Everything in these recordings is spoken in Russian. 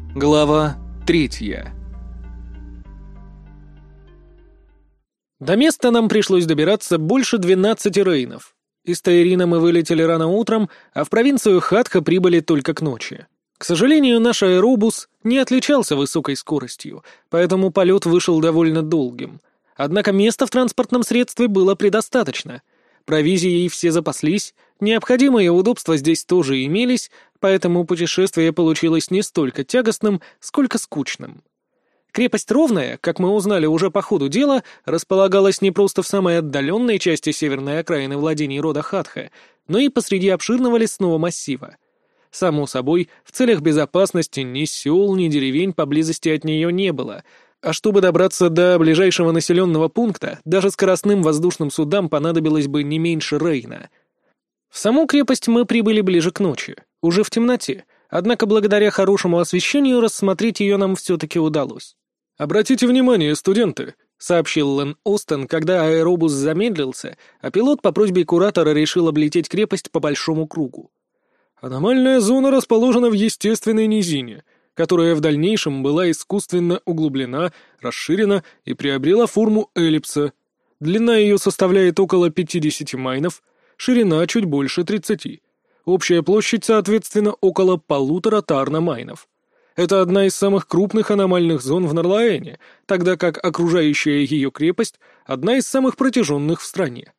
Глава 3. До места нам пришлось добираться больше 12 рейнов. Из Таирина мы вылетели рано утром, а в провинцию Хатха прибыли только к ночи. К сожалению, наш аэробус не отличался высокой скоростью, поэтому полет вышел довольно долгим. Однако места в транспортном средстве было предостаточно. Провизией все запаслись, необходимые удобства здесь тоже имелись, поэтому путешествие получилось не столько тягостным, сколько скучным. Крепость Ровная, как мы узнали уже по ходу дела, располагалась не просто в самой отдаленной части северной окраины владений рода Хатха, но и посреди обширного лесного массива. Само собой, в целях безопасности ни сел, ни деревень поблизости от нее не было, а чтобы добраться до ближайшего населенного пункта, даже скоростным воздушным судам понадобилось бы не меньше рейна. В саму крепость мы прибыли ближе к ночи, уже в темноте, однако благодаря хорошему освещению рассмотреть ее нам все-таки удалось. «Обратите внимание, студенты», — сообщил Лэн Остен, когда аэробус замедлился, а пилот по просьбе куратора решил облететь крепость по большому кругу. «Аномальная зона расположена в естественной низине, которая в дальнейшем была искусственно углублена, расширена и приобрела форму эллипса. Длина ее составляет около 50 майнов, ширина чуть больше 30. Общая площадь, соответственно, около 1,5 тарна майнов. Это одна из самых крупных аномальных зон в Норлаэне, тогда как окружающая ее крепость — одна из самых протяженных в стране».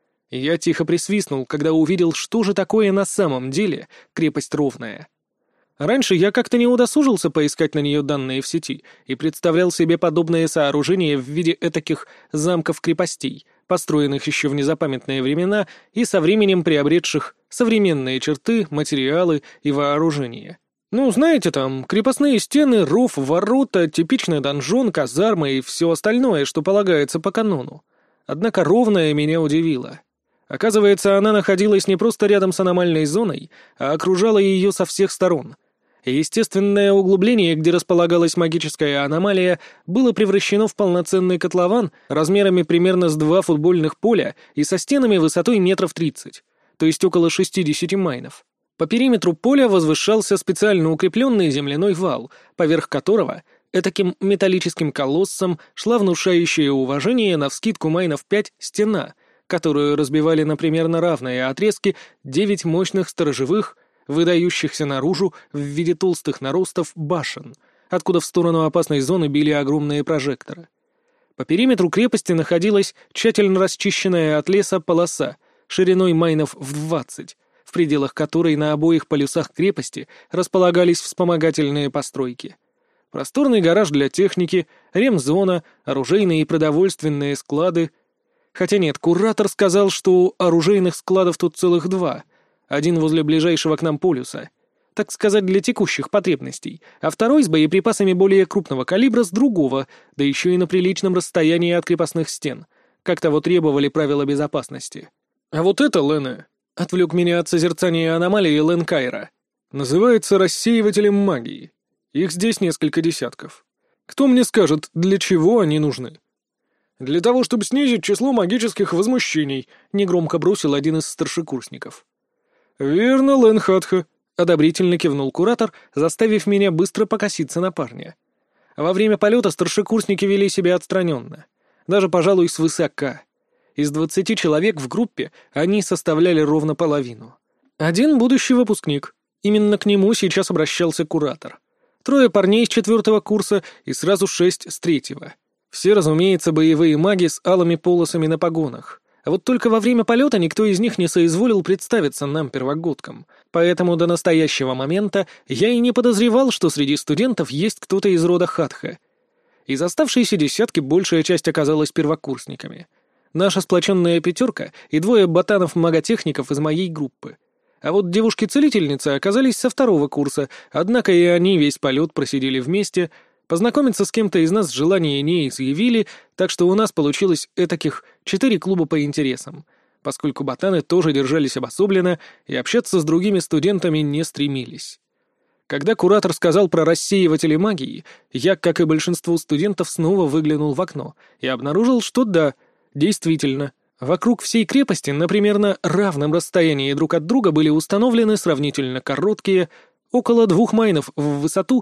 Я тихо присвистнул, когда увидел, что же такое на самом деле крепость Ровная. Раньше я как-то не удосужился поискать на нее данные в сети и представлял себе подобные сооружения в виде этаких замков-крепостей, построенных еще в незапамятные времена и со временем приобретших современные черты, материалы и вооружение. Ну, знаете, там, крепостные стены, ров, ворота, типичный донжон, казармы и все остальное, что полагается по канону. Однако Ровная меня удивила. Оказывается, она находилась не просто рядом с аномальной зоной, а окружала ее со всех сторон. Естественное углубление, где располагалась магическая аномалия, было превращено в полноценный котлован размерами примерно с 2 футбольных поля и со стенами высотой метров 30, то есть около 60 майнов. По периметру поля возвышался специально укрепленный земляной вал, поверх которого этаким металлическим колоссом шла внушающая уважение навскидку майнов 5 стена, которую разбивали на примерно равные отрезки 9 мощных сторожевых, выдающихся наружу в виде толстых наростов башен, откуда в сторону опасной зоны били огромные прожекторы. По периметру крепости находилась тщательно расчищенная от леса полоса, шириной майнов в 20, в пределах которой на обоих полюсах крепости располагались вспомогательные постройки. Просторный гараж для техники, ремзона, оружейные и продовольственные склады. Хотя нет, куратор сказал, что оружейных складов тут целых 2. Один возле ближайшего к нам полюса, так сказать, для текущих потребностей, а второй с боеприпасами более крупного калибра с другого, да еще и на приличном расстоянии от крепостных стен, как того требовали правила безопасности. «А вот это, Лене», — отвлек меня от созерцания аномалии Лэн Кайра, — «называется рассеивателем магии. Их здесь несколько десятков. Кто мне скажет, для чего они нужны?» «Для того, чтобы снизить число магических возмущений», — негромко бросил один из старшекурсников. «Верно, Лэн Хатха», — одобрительно кивнул куратор, заставив меня быстро покоситься на парня. Во время полета старшекурсники вели себя отстраненно, даже, пожалуй, свысока. Из 20 человек в группе они составляли ровно половину. Один будущий выпускник. Именно к нему сейчас обращался куратор. 3 парней с 4 курса и сразу 6 с 3. Все, разумеется, боевые маги с алыми полосами на погонах. А вот только во время полета никто из них не соизволил представиться нам, первогодкам. Поэтому до настоящего момента я и не подозревал, что среди студентов есть кто-то из рода Хатха. Из оставшейся десятки большая часть оказалась первокурсниками. Наша сплоченная 5 и 2 ботанов-маготехников из моей группы. А вот девушки-целительницы оказались со 2 курса, однако и они весь полет просидели вместе. Познакомиться с кем-то из нас желания не изъявили, так что у нас получилось этаких 4 клуба по интересам, поскольку ботаны тоже держались обособленно и общаться с другими студентами не стремились. Когда куратор сказал про рассеиватели магии, я, как и большинство студентов, снова выглянул в окно и обнаружил, что да, действительно, вокруг всей крепости на примерно равном расстоянии друг от друга были установлены сравнительно короткие, около 2 майнов в высоту,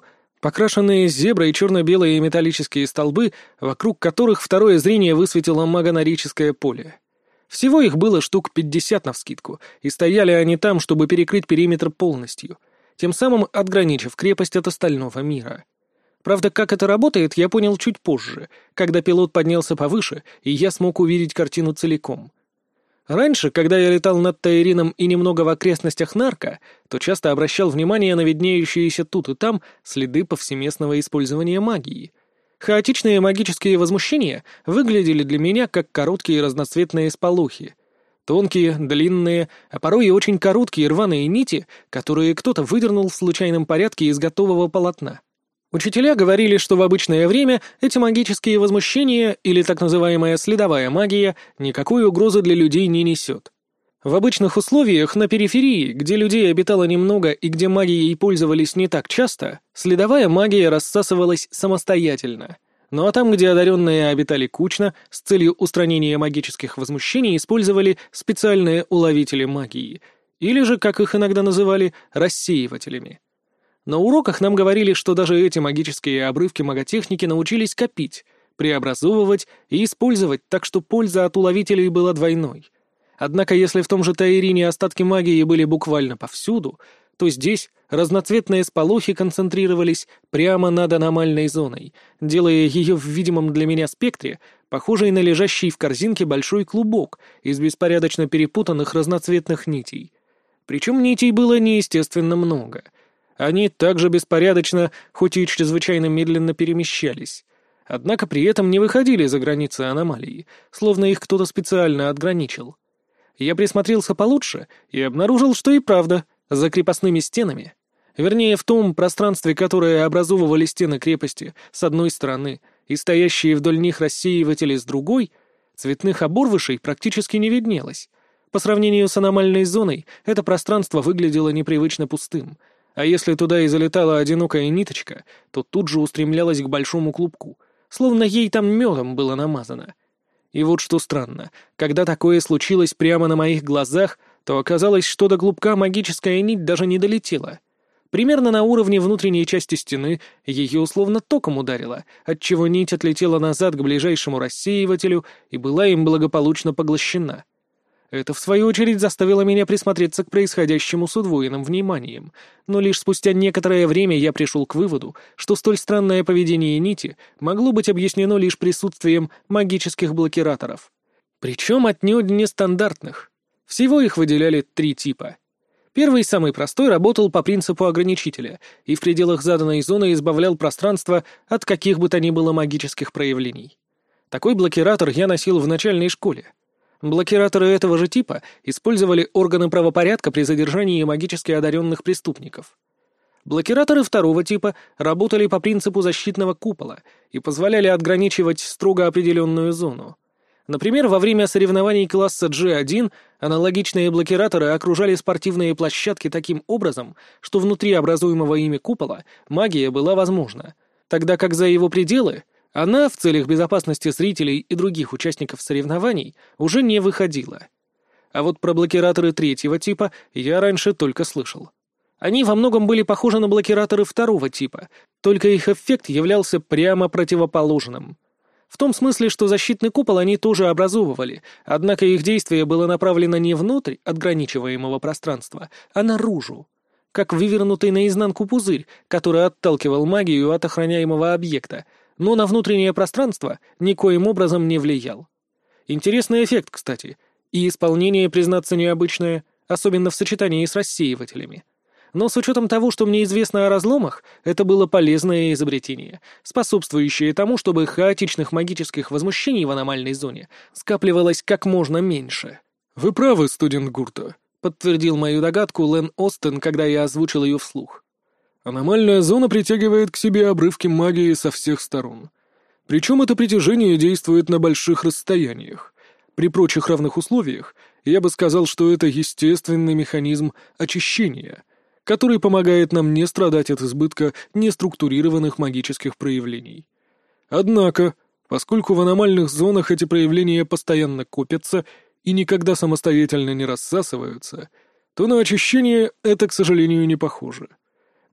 покрашенные зеброй черно-белые металлические столбы, вокруг которых второе зрение высветило магонорическое поле. Всего их было штук 50 навскидку, и стояли они там, чтобы перекрыть периметр полностью, тем самым отграничив крепость от остального мира. Правда, как это работает, я понял чуть позже, когда пилот поднялся повыше, и я смог увидеть картину целиком. Раньше, когда я летал над Таирином и немного в окрестностях Нарка, то часто обращал внимание на виднеющиеся тут и там следы повсеместного использования магии. Хаотичные магические возмущения выглядели для меня как короткие разноцветные сполохи. Тонкие, длинные, а порой и очень короткие рваные нити, которые кто-то выдернул в случайном порядке из готового полотна. Учителя говорили, что в обычное время эти магические возмущения, или так называемая следовая магия, никакой угрозы для людей не несет. В обычных условиях на периферии, где людей обитало немного и где магией пользовались не так часто, следовая магия рассасывалась самостоятельно. Ну а там, где одаренные обитали кучно, с целью устранения магических возмущений использовали специальные уловители магии, или же, как их иногда называли, рассеивателями. На уроках нам говорили, что даже эти магические обрывки маготехники научились копить, преобразовывать и использовать, так что польза от уловителей была двойной. Однако если в том же Таирине остатки магии были буквально повсюду, то здесь разноцветные сполохи концентрировались прямо над аномальной зоной, делая ее в видимом для меня спектре похожей на лежащий в корзинке большой клубок из беспорядочно перепутанных разноцветных нитей. Причем нитей было неестественно много — они также беспорядочно, хоть и чрезвычайно медленно перемещались. Однако при этом не выходили за границы аномалии, словно их кто-то специально отграничил. Я присмотрелся получше и обнаружил, что и правда, за крепостными стенами, вернее в том пространстве, которое образовывали стены крепости с одной стороны и стоящие вдоль них рассеиватели с другой, цветных оборвышей практически не виднелось. По сравнению с аномальной зоной, это пространство выглядело непривычно пустым, а если туда и залетала одинокая ниточка, то тут же устремлялась к большому клубку, словно ей там медом было намазано. И вот что странно, когда такое случилось прямо на моих глазах, то оказалось, что до клубка магическая нить даже не долетела. Примерно на уровне внутренней части стены ее условно током ударило, отчего нить отлетела назад к ближайшему рассеивателю и была им благополучно поглощена. Это, в свою очередь, заставило меня присмотреться к происходящему с удвоенным вниманием, но лишь спустя некоторое время я пришел к выводу, что столь странное поведение нити могло быть объяснено лишь присутствием магических блокираторов. Причем отнюдь нестандартных. Всего их выделяли 3 типа. Первый, самый простой, работал по принципу ограничителя и в пределах заданной зоны избавлял пространство от каких бы то ни было магических проявлений. Такой блокиратор я носил в начальной школе. Блокираторы этого же типа использовали органы правопорядка при задержании магически одаренных преступников. Блокираторы второго типа работали по принципу защитного купола и позволяли отграничивать строго определенную зону. Например, во время соревнований класса G1 аналогичные блокираторы окружали спортивные площадки таким образом, что внутри образуемого ими купола магия была возможна, тогда как за его пределы она, в целях безопасности зрителей и других участников соревнований, уже не выходила. А вот про блокираторы третьего типа я раньше только слышал. Они во многом были похожи на блокираторы второго типа, только их эффект являлся прямо противоположным. В том смысле, что защитный купол они тоже образовывали, однако их действие было направлено не внутрь отграничиваемого пространства, а наружу, как вывернутый наизнанку пузырь, который отталкивал магию от охраняемого объекта, но на внутреннее пространство никоим образом не влиял. Интересный эффект, кстати, и исполнение, признаться, необычное, особенно в сочетании с рассеивателями. Но с учетом того, что мне известно о разломах, это было полезное изобретение, способствующее тому, чтобы хаотичных магических возмущений в аномальной зоне скапливалось как можно меньше. «Вы правы, студент Гурта», — подтвердил мою догадку Лэн Остен, когда я озвучил ее вслух. Аномальная зона притягивает к себе обрывки магии со всех сторон. Причем это притяжение действует на больших расстояниях. При прочих равных условиях я бы сказал, что это естественный механизм очищения, который помогает нам не страдать от избытка неструктурированных магических проявлений. Однако, поскольку в аномальных зонах эти проявления постоянно копятся и никогда самостоятельно не рассасываются, то на очищение это, к сожалению, не похоже.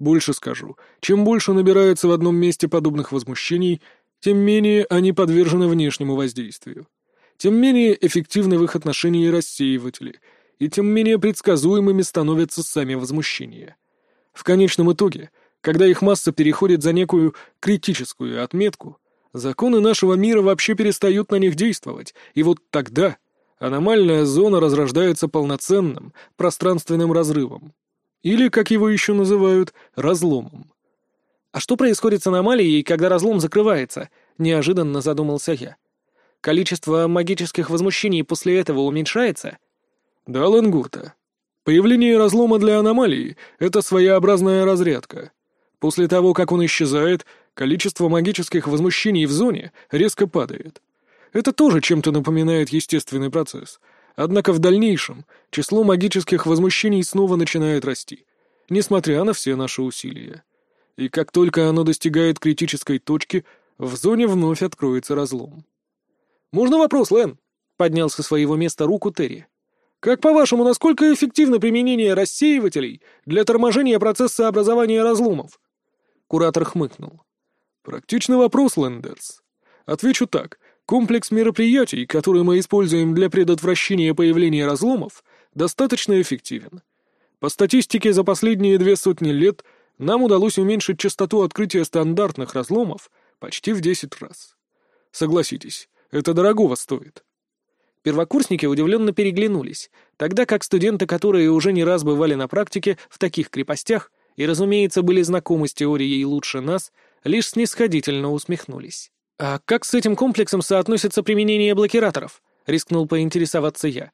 Больше скажу, чем больше набирается в одном месте подобных возмущений, тем менее они подвержены внешнему воздействию. Тем менее эффективны в их отношении рассеиватели, и тем менее предсказуемыми становятся сами возмущения. В конечном итоге, когда их масса переходит за некую критическую отметку, законы нашего мира вообще перестают на них действовать, и вот тогда аномальная зона разрождается полноценным пространственным разрывом. Или, как его еще называют, разломом. «А что происходит с аномалией, когда разлом закрывается?» — неожиданно задумался я. «Количество магических возмущений после этого уменьшается?» Да, Лангурта. Появление разлома для аномалии — это своеобразная разрядка. После того, как он исчезает, количество магических возмущений в зоне резко падает. Это тоже чем-то напоминает естественный процесс. Однако в дальнейшем число магических возмущений снова начинает расти, несмотря на все наши усилия. И как только оно достигает критической точки, в зоне вновь откроется разлом. «Можно вопрос, Лэн?» — поднял со своего места руку Терри. «Как по-вашему, насколько эффективно применение рассеивателей для торможения процесса образования разломов?» Куратор хмыкнул. «Практичный вопрос, Лэндерс. Отвечу так. Комплекс мероприятий, которые мы используем для предотвращения появления разломов, достаточно эффективен. По статистике, за последние 200 лет нам удалось уменьшить частоту открытия стандартных разломов почти в 10 раз. Согласитесь, это дорогого стоит». Первокурсники удивленно переглянулись, тогда как студенты, которые уже не раз бывали на практике в таких крепостях и, разумеется, были знакомы с теорией лучше нас, лишь снисходительно усмехнулись. «А как с этим комплексом соотносится применение блокираторов?» — рискнул поинтересоваться я.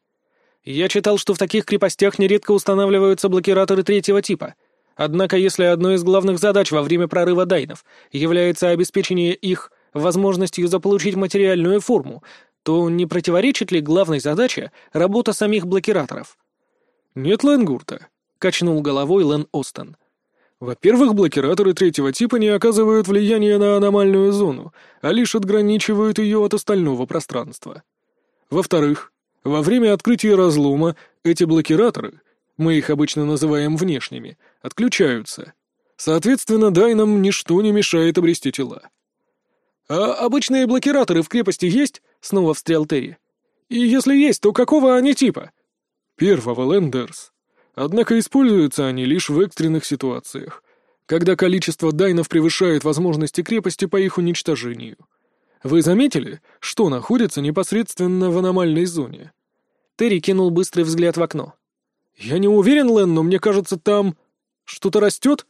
«Я читал, что в таких крепостях нередко устанавливаются блокираторы третьего типа. Однако, если одной из главных задач во время прорыва дайнов является обеспечение их возможностью заполучить материальную форму, то не противоречит ли главной задаче работа самих блокираторов?» «Нет, Лэнгурта», — качнул головой Лэн Остон. «Во-первых, блокираторы третьего типа не оказывают влияния на аномальную зону, а лишь отграничивают ее от остального пространства. Во-вторых, во время открытия разлома эти блокираторы, мы их обычно называем внешними, отключаются. Соответственно, дайнам ничто не мешает обрести тела». «А обычные блокираторы в крепости есть?» — снова встрял Терри. «И если есть, то какого они типа?» «Первого, Лэндерс. Однако используются они лишь в экстренных ситуациях, когда количество дайнов превышает возможности крепости по их уничтожению. Вы заметили, что находится непосредственно в аномальной зоне?» Терри кинул быстрый взгляд в окно. «Я не уверен, Лэн, но мне кажется, там что-то растет?»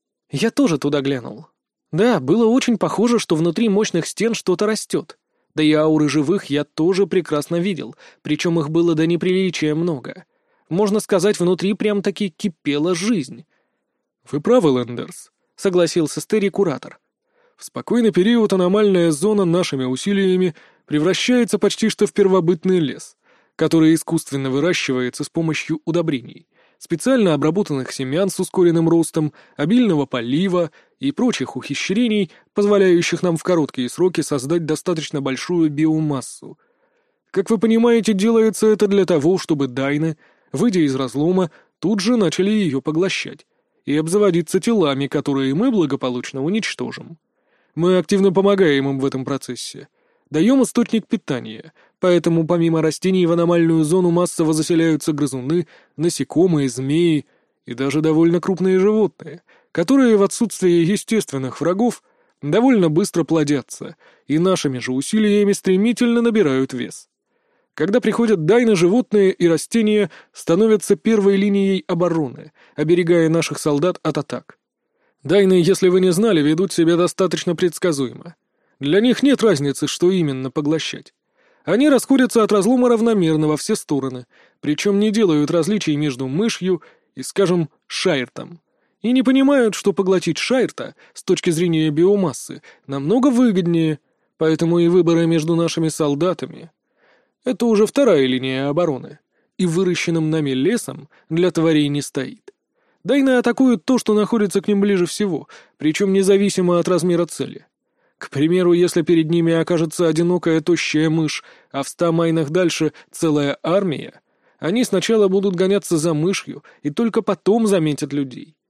Я тоже туда глянул. Да, было очень похоже, что внутри мощных стен что-то растет. Да и ауры живых я тоже прекрасно видел, причем их было до неприличия много. Можно сказать, внутри прям-таки кипела жизнь. «Вы правы, Лэндерс», — согласился с Терри куратор. «В спокойный период аномальная зона нашими усилиями превращается почти что в первобытный лес, который искусственно выращивается с помощью удобрений, специально обработанных семян с ускоренным ростом, обильного полива и прочих ухищрений, позволяющих нам в короткие сроки создать достаточно большую биомассу. Как вы понимаете, делается это для того, чтобы дайны, выйдя из разлома, тут же начали ее поглощать и обзаводиться телами, которые мы благополучно уничтожим. Мы активно помогаем им в этом процессе. Даем источник питания, поэтому помимо растений в аномальную зону массово заселяются грызуны, насекомые, змеи и даже довольно крупные животные, которые в отсутствие естественных врагов довольно быстро плодятся и нашими же усилиями стремительно набирают вес. Когда приходят дайны, животные и растения становятся первой линией обороны, оберегая наших солдат от атак. Дайны, если вы не знали, ведут себя достаточно предсказуемо. Для них нет разницы, что именно поглощать. Они расходятся от разлома равномерно во все стороны, причем не делают различий между мышью и, скажем, шайртом. И не понимают, что поглотить шайрта с точки зрения биомассы намного выгоднее, поэтому и выборы между нашими солдатами — это уже вторая линия обороны, и выращенным нами лесом для тварей не стоит. Дайны атакуют то, что находится к ним ближе всего, причем независимо от размера цели. К примеру, если перед ними окажется одинокая тощая мышь, а в 100 майнах дальше целая армия, они сначала будут гоняться за мышью и только потом заметят людей.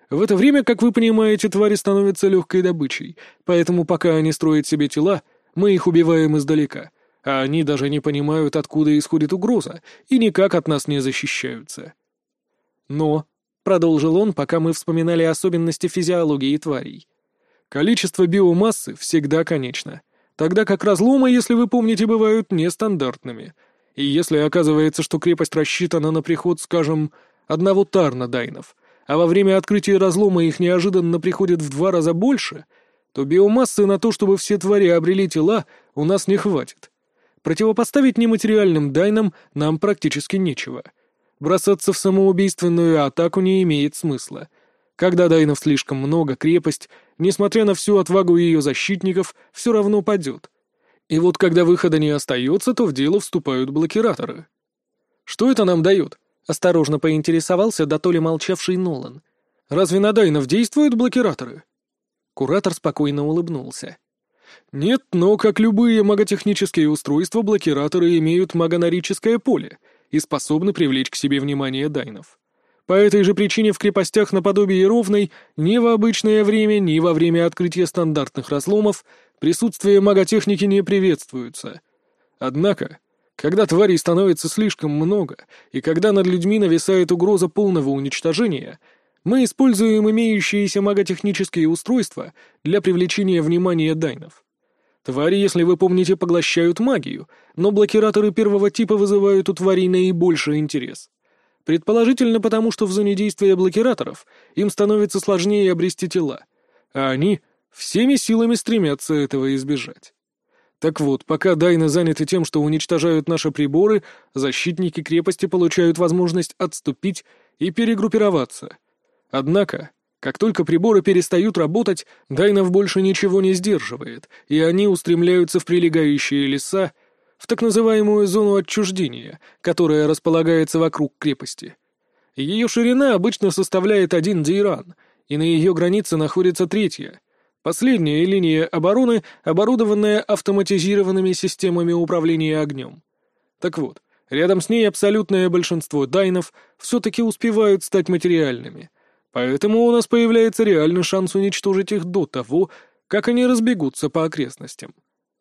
В это время, как вы понимаете, твари становятся легкой добычей, поэтому пока они строят себе тела, мы их убиваем издалека, а они даже не понимают, откуда исходит угроза, и никак от нас не защищаются. Но, — продолжил он, пока мы вспоминали особенности физиологии тварей, — количество биомассы всегда конечно, тогда как разломы, если вы помните, бывают нестандартными. И если оказывается, что крепость рассчитана на приход, скажем, одного тарна дайнов, а во время открытия разлома их неожиданно приходит в 2 раза больше, то биомассы на то, чтобы все твари обрели тела, у нас не хватит. Противопоставить нематериальным дайнам нам практически нечего. Бросаться в самоубийственную атаку не имеет смысла. Когда дайнов слишком много, крепость, несмотря на всю отвагу ее защитников, все равно падет. И вот когда выхода не остается, то в дело вступают блокираторы. «Что это нам дает?» — осторожно поинтересовался дотоле молчавший Нолан. «Разве на дайнов действуют блокираторы?» Куратор спокойно улыбнулся. «Нет, но, как любые маготехнические устройства, блокираторы имеют магонорическое поле и способны привлечь к себе внимание дайнов. По этой же причине в крепостях наподобие Ровной ни в обычное время, ни во время открытия стандартных разломов присутствие маготехники не приветствуется. Однако, когда тварей становится слишком много, и когда над людьми нависает угроза полного уничтожения, мы используем имеющиеся маготехнические устройства для привлечения внимания дайнов. Твари, если вы помните, поглощают магию, но блокираторы первого типа вызывают у тварей наибольший интерес. Предположительно потому, что в зоне действия блокираторов им становится сложнее обрести тела, а они всеми силами стремятся этого избежать. Так вот, пока дайны заняты тем, что уничтожают наши приборы, защитники крепости получают возможность отступить и перегруппироваться. Однако, как только приборы перестают работать, дайнов больше ничего не сдерживает, и они устремляются в прилегающие леса, в так называемую зону отчуждения, которая располагается вокруг крепости. Ее ширина обычно составляет 1 дейран, и на ее границе находится 3-я, последняя линия обороны, оборудованная автоматизированными системами управления огнем. Так вот, рядом с ней абсолютное большинство дайнов все-таки успевают стать материальными, поэтому у нас появляется реальный шанс уничтожить их до того, как они разбегутся по окрестностям.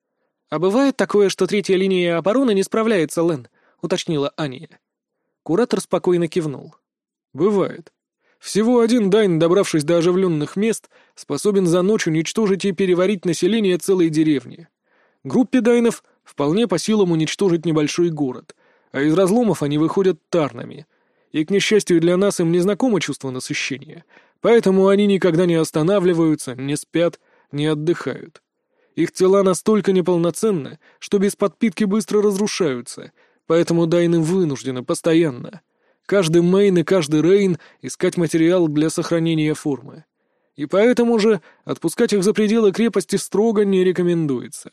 «А бывает такое, что 3-я линия обороны не справляется, Лэн?» — уточнила Ания. Куратор спокойно кивнул. «Бывает. Всего 1 дайн, добравшись до оживленных мест, способен за ночь уничтожить и переварить население целой деревни. Группе дайнов вполне по силам уничтожить небольшой город, а из разломов они выходят тарнами. И, к несчастью для нас, им не знакомо чувство насыщения, поэтому они никогда не останавливаются, не спят, не отдыхают. Их тела настолько неполноценны, что без подпитки быстро разрушаются, поэтому дайны вынуждены постоянно. Каждый мейн и каждый рейн искать материал для сохранения формы. И поэтому же отпускать их за пределы крепости строго не рекомендуется.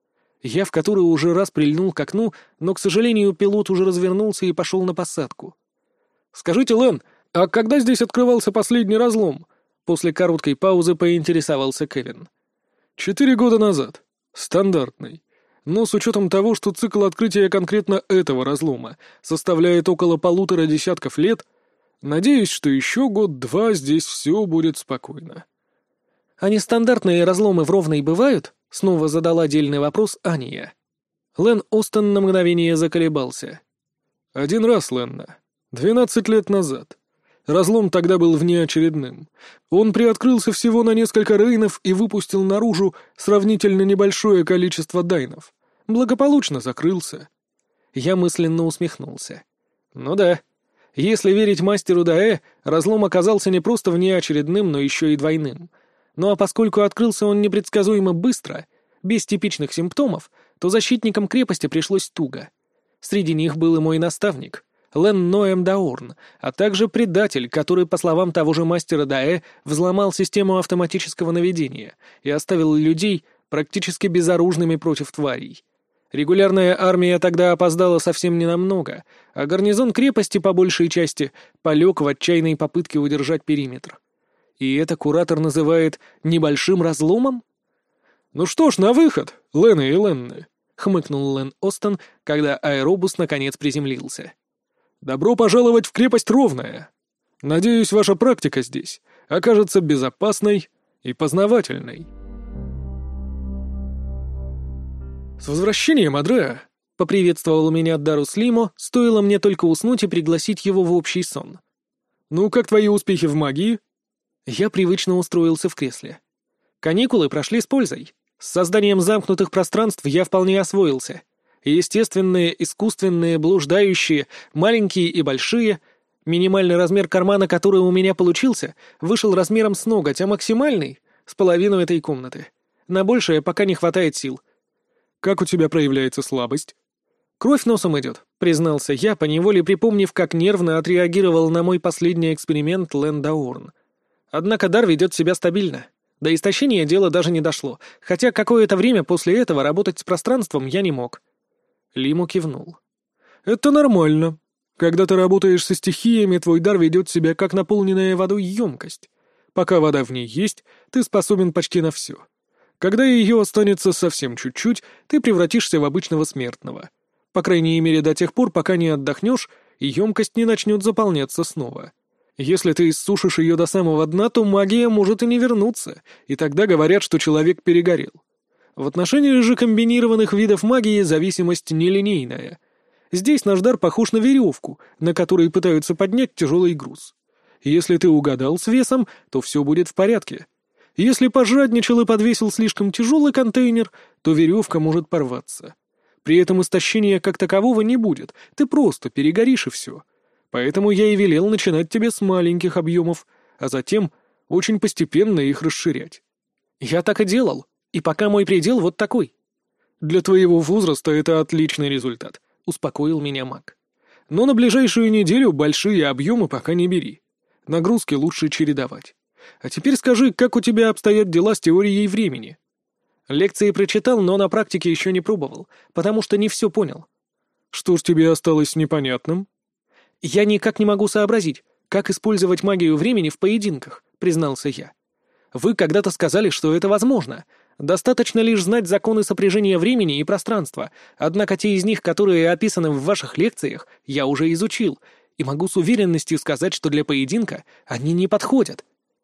Я в который уже раз прильнул к окну, но, к сожалению, пилот уже развернулся и пошел на посадку. «Скажите, Лэн, а когда здесь открывался последний разлом?» После короткой паузы поинтересовался Кевин. 4 года назад. Стандартный. Но с учетом того, что цикл открытия конкретно этого разлома составляет около 1,5 десятков лет, надеюсь, что еще 1-2 здесь все будет спокойно. «А нестандартные разломы в Ровной бывают?» — снова задала дельный вопрос Ания. Лэн Остон на мгновение заколебался. 1 раз, Ленна. 12 лет назад. Разлом тогда был внеочередным. Он приоткрылся всего на несколько рейнов и выпустил наружу сравнительно небольшое количество дайнов. Благополучно закрылся. Я мысленно усмехнулся. Ну да. Если верить мастеру Даэ, разлом оказался не просто внеочередным, но еще и двойным. Ну а поскольку открылся он непредсказуемо быстро, без типичных симптомов, то защитникам крепости пришлось туго. Среди них был и мой наставник — Лэн Ноэм Даорн, а также предатель, который, по словам того же мастера Даэ, взломал систему автоматического наведения и оставил людей практически безоружными против тварей. Регулярная армия тогда опоздала совсем ненамного, а гарнизон крепости, по большей части, полег в отчаянной попытке удержать периметр. И это куратор называет «небольшим разломом»? «Ну что ж, на выход, Лены и Ленны», — хмыкнул Лэн Остон, когда аэробус наконец приземлился. «Добро пожаловать в крепость Ровная. Надеюсь, ваша практика здесь окажется безопасной и познавательной. «С возвращением, Адреа!» — поприветствовал меня Дарус Лимо, стоило мне только уснуть и пригласить его в общий сон. «Ну, как твои успехи в магии?» Я привычно устроился в кресле. Каникулы прошли с пользой. С созданием замкнутых пространств я вполне освоился. Естественные, искусственные, блуждающие, маленькие и большие. Минимальный размер кармана, который у меня получился, вышел размером с ноготь, а максимальный — с половину этой комнаты. На большее пока не хватает сил. «Как у тебя проявляется слабость?» «Кровь носом идет», — признался я, поневоле припомнив, как нервно отреагировал на мой последний эксперимент Лэндаорн. Однако дар ведет себя стабильно. До истощения дело даже не дошло, хотя какое-то время после этого работать с пространством я не мог. Лимо кивнул. «Это нормально. Когда ты работаешь со стихиями, твой дар ведет себя как наполненная водой емкость. Пока вода в ней есть, ты способен почти на все. Когда ее останется совсем чуть-чуть, ты превратишься в обычного смертного. По крайней мере, до тех пор, пока не отдохнешь, и емкость не начнет заполняться снова. Если ты иссушишь ее до самого дна, то магия может и не вернуться, и тогда говорят, что человек перегорел. В отношении же комбинированных видов магии зависимость нелинейная. Здесь наш дар похож на веревку, на которой пытаются поднять тяжелый груз. Если ты угадал с весом, то все будет в порядке. Если пожадничал и подвесил слишком тяжелый контейнер, то веревка может порваться. При этом истощения как такового не будет, ты просто перегоришь и все. Поэтому я и велел начинать тебе с маленьких объемов, а затем очень постепенно их расширять. Я так и делал, и пока мой предел вот такой. Для твоего возраста это отличный результат, успокоил меня маг. Но на ближайшую неделю большие объемы пока не бери. Нагрузки лучше чередовать. А теперь скажи, как у тебя обстоят дела с теорией времени? Лекции прочитал, но на практике еще не пробовал, потому что не все понял. Что ж тебе осталось непонятным? Я никак не могу сообразить, как использовать магию времени в поединках, признался я. Вы когда-то сказали, что это возможно. Достаточно лишь знать законы сопряжения времени и пространства, однако те из них, которые описаны в ваших лекциях, я уже изучил, и могу с уверенностью сказать, что для поединка они не подходят.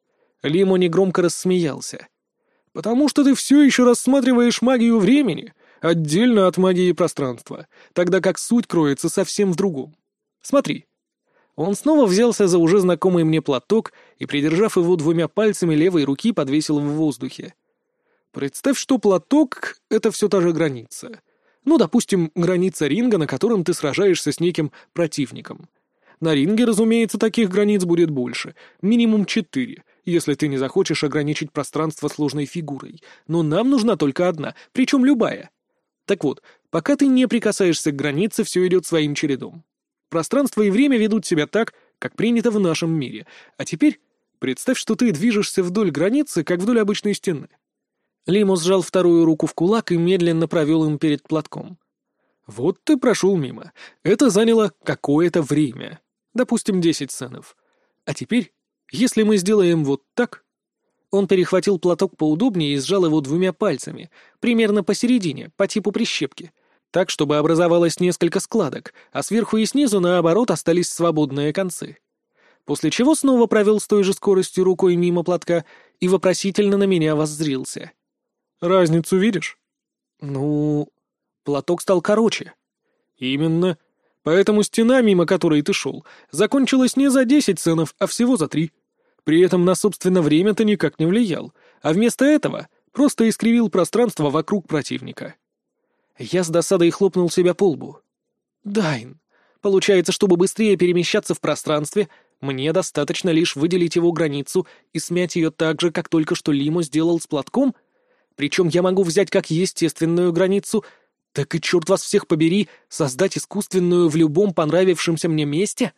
Лимо негромко рассмеялся. «Потому что ты все еще рассматриваешь магию времени отдельно от магии пространства, тогда как суть кроется совсем в другом. Смотри». Он снова взялся за уже знакомый мне платок и, придержав его двумя пальцами левой руки, подвесил в воздухе. Представь, что платок — это все та же граница. Ну, допустим, граница ринга, на котором ты сражаешься с неким противником. На ринге, разумеется, таких границ будет больше, минимум 4, если ты не захочешь ограничить пространство сложной фигурой. Но нам нужна только одна, причем любая. Так вот, пока ты не прикасаешься к границе, все идет своим чередом. Пространство и время ведут себя так, как принято в нашем мире. А теперь представь, что ты движешься вдоль границы, как вдоль обычной стены. Лимо сжал вторую руку в кулак и медленно провел им перед платком. Вот ты прошел мимо. Это заняло какое-то время. Допустим, 10 сценов. А теперь, если мы сделаем вот так... Он перехватил платок поудобнее и сжал его двумя пальцами, примерно посередине, по типу прищепки, так, чтобы образовалось несколько складок, а сверху и снизу, наоборот, остались свободные концы. После чего снова провел с той же скоростью рукой мимо платка и вопросительно на меня воззрился. «Разницу видишь?» «Ну...» Платок стал короче. «Именно. Поэтому стена, мимо которой ты шел, закончилась не за 10 сценов, а всего за 3. При этом на собственно время ты никак не влиял, а вместо этого просто искривил пространство вокруг противника». Я с досадой хлопнул себя по лбу. «Дайн, получается, чтобы быстрее перемещаться в пространстве, мне достаточно лишь выделить его границу и смять ее так же, как только что Лимо сделал с платком? Причем я могу взять как естественную границу, так и, черт вас всех побери, создать искусственную в любом понравившемся мне месте?»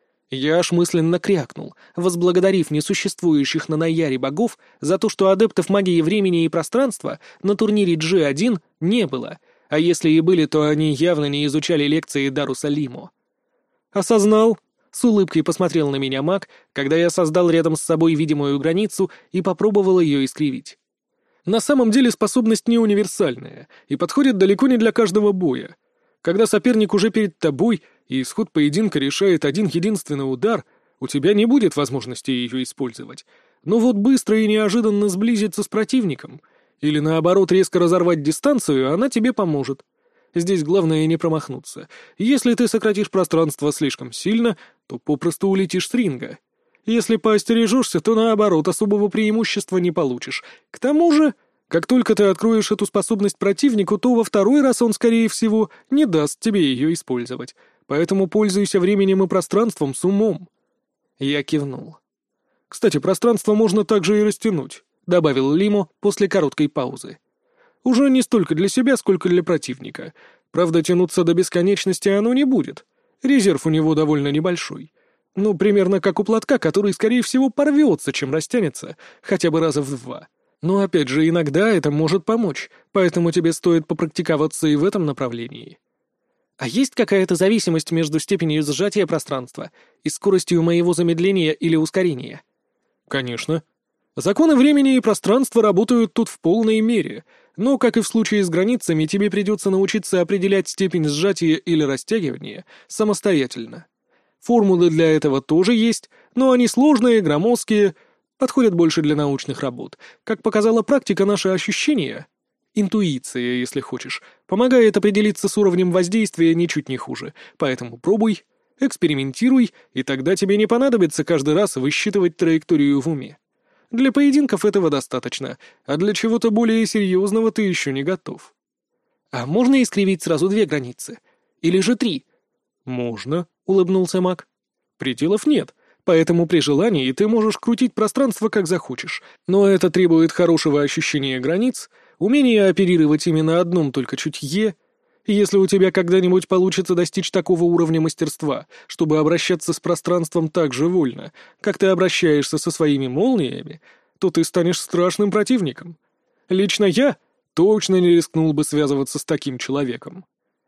Я аж мысленно крякнул, возблагодарив несуществующих на Наяре богов за то, что адептов магии времени и пространства на турнире G1 не было, а если и были, то они явно не изучали лекции Даруса Лимо. «Осознал?» — с улыбкой посмотрел на меня маг, когда я создал рядом с собой видимую границу и попробовал ее искривить. На самом деле способность не универсальная и подходит далеко не для каждого боя. Когда соперник уже перед тобой, и исход поединка решает один единственный удар, у тебя не будет возможности ее использовать. Но вот быстро и неожиданно сблизиться с противником или, наоборот, резко разорвать дистанцию, она тебе поможет. Здесь главное не промахнуться. Если ты сократишь пространство слишком сильно, то попросту улетишь с ринга. Если поостережешься, то, наоборот, особого преимущества не получишь. К тому же, как только ты откроешь эту способность противнику, то во второй раз он, скорее всего, не даст тебе ее использовать. Поэтому пользуйся временем и пространством с умом. Я кивнул. «Кстати, пространство можно также и растянуть», — добавил Лимо после короткой паузы. «Уже не столько для себя, сколько для противника. Правда, тянуться до бесконечности оно не будет. Резерв у него довольно небольшой. Ну, примерно как у платка, который, скорее всего, порвется, чем растянется, хотя бы раза в 2. Но, опять же, иногда это может помочь, поэтому тебе стоит попрактиковаться и в этом направлении». «А есть какая-то зависимость между степенью сжатия пространства и скоростью моего замедления или ускорения?» «Конечно. Законы времени и пространства работают тут в полной мере, но, как и в случае с границами, тебе придется научиться определять степень сжатия или растягивания самостоятельно. Формулы для этого тоже есть, но они сложные, громоздкие, подходят больше для научных работ. Как показала практика, наши ощущения, интуиция, если хочешь, помогает определиться с уровнем воздействия ничуть не хуже, поэтому пробуй, экспериментируй, и тогда тебе не понадобится каждый раз высчитывать траекторию в уме. Для поединков этого достаточно, а для чего-то более серьезного ты еще не готов». «А можно искривить сразу 2 границы? Или же 3?» «Можно», — улыбнулся маг. «Пределов нет, поэтому при желании ты можешь крутить пространство как захочешь, но это требует хорошего ощущения границ, умения оперировать именно одном только чутье. Если у тебя когда-нибудь получится достичь такого уровня мастерства, чтобы обращаться с пространством так же вольно, как ты обращаешься со своими молниями, то ты станешь страшным противником. Лично я точно не рискнул бы связываться с таким человеком».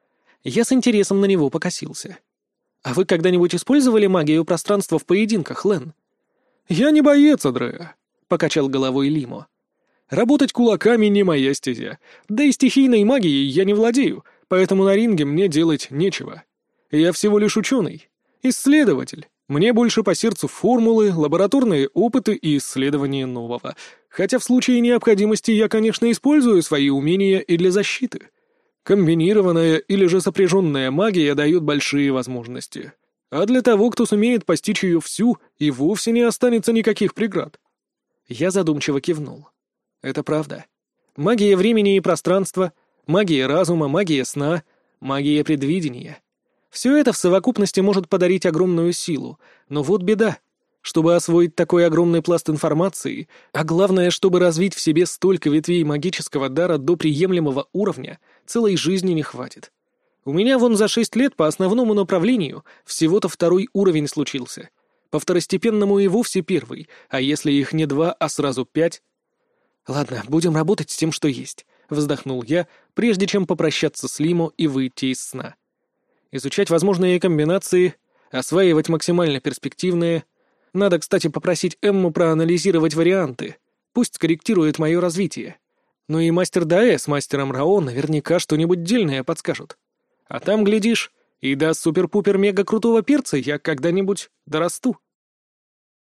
Я с интересом на него покосился. «А вы когда-нибудь использовали магию пространства в поединках, Лэн?» «Я не боец, Андреа», — покачал головой Лимо. «Работать кулаками не моя стезя, да и стихийной магией я не владею, поэтому на ринге мне делать нечего. Я всего лишь ученый, исследователь. Мне больше по сердцу формулы, лабораторные опыты и исследования нового. Хотя в случае необходимости я, конечно, использую свои умения и для защиты. Комбинированная или же сопряженная магия дает большие возможности. А для того, кто сумеет постичь ее всю, и вовсе не останется никаких преград». Я задумчиво кивнул. «Это правда. Магия времени и пространства, магия разума, магия сна, магия предвидения. Все это в совокупности может подарить огромную силу, но вот беда. Чтобы освоить такой огромный пласт информации, а главное, чтобы развить в себе столько ветвей магического дара до приемлемого уровня, целой жизни не хватит. У меня вон за 6 лет по основному направлению всего-то 2-й уровень случился. По второстепенному и вовсе 1-й, а если их не 2, а сразу 5? «Ладно, будем работать с тем, что есть», — вздохнул я, прежде чем попрощаться с Лимо и выйти из сна. Изучать возможные комбинации, осваивать максимально перспективные. Надо, кстати, попросить Эмму проанализировать варианты. Пусть скорректирует мое развитие. Ну и мастер Даэ с мастером Рао наверняка что-нибудь дельное подскажут. А там, глядишь, и до супер-пупер-мега крутого перца я когда-нибудь дорасту.